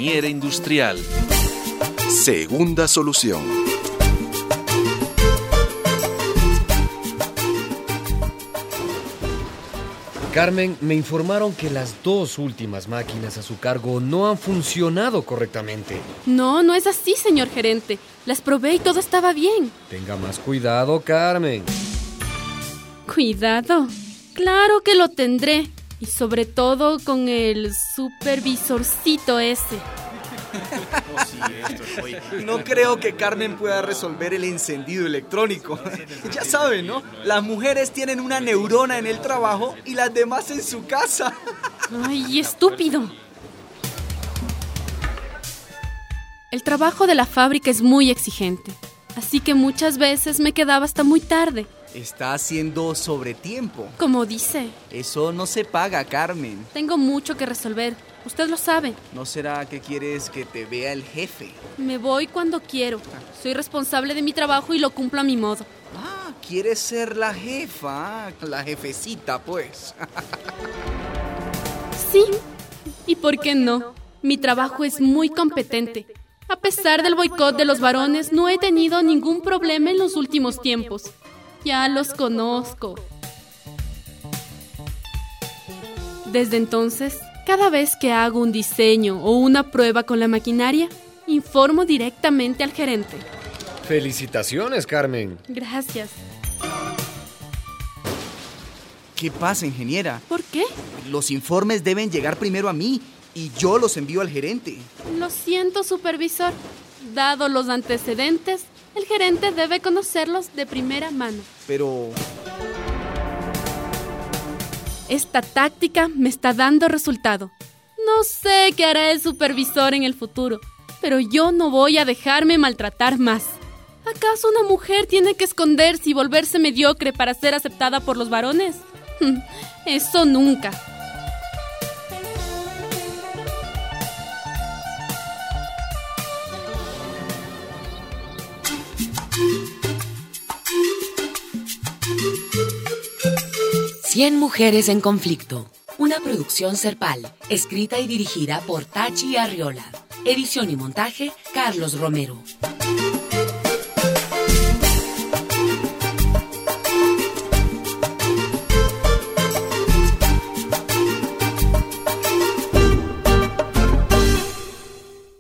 ingeniera industrial. Segunda solución. Carmen, me informaron que las 2 últimas máquinas a su cargo no han funcionado correctamente. No, no es así, señor gerente. Las probé y todo estaba bien. Tenga más cuidado, Carmen. ¿Cuidado? Claro que lo tendré. Y sobre todo con el supervisorcito ese. No creo que Carmen pueda resolver el encendido electrónico. Ya saben, ¿no? Las mujeres tienen una neurona en el trabajo y las demás en su casa. ¡Ay, estúpido! El trabajo de la fábrica es muy exigente, así que muchas veces me quedaba hasta muy tarde. Está haciendo sobretiempo. Como dice, Eso no se paga, Carmen. tengo mucho que resolver. Usted lo sabe. ¿No será que quieres que te vea el jefe? Me voy cuando quiero. Soy responsable de mi trabajo y lo cumplo a mi modo. Ah, quieres ser la jefa, la jefecita, pues. Sí. ¿Y por qué no? Mi trabajo es muy competente. A pesar del boicot de los varones, no he tenido ningún problema en los últimos tiempos. Ya los conozco. Desde entonces, cada vez que hago un diseño o una prueba con la maquinaria, informo directamente al gerente. Felicitaciones, Carmen. Gracias. ¿Qué pasa, ingeniera? ¿Por qué? Los informes deben llegar primero a mí y yo los envío al gerente. Lo siento, supervisor. Dado los antecedentes, el gerente debe conocerlos de primera mano. Pero... Esta táctica me está dando resultado. No sé qué hará el supervisor en el futuro, pero yo no voy a dejarme maltratar más. ¿Acaso una mujer tiene que esconderse y volverse mediocre para ser aceptada por los varones? Eso nunca. Cien mujeres en conflicto. Una producción Serpal, escrita y dirigida por Tachi Arriola. Edición y montaje, Carlos Romero.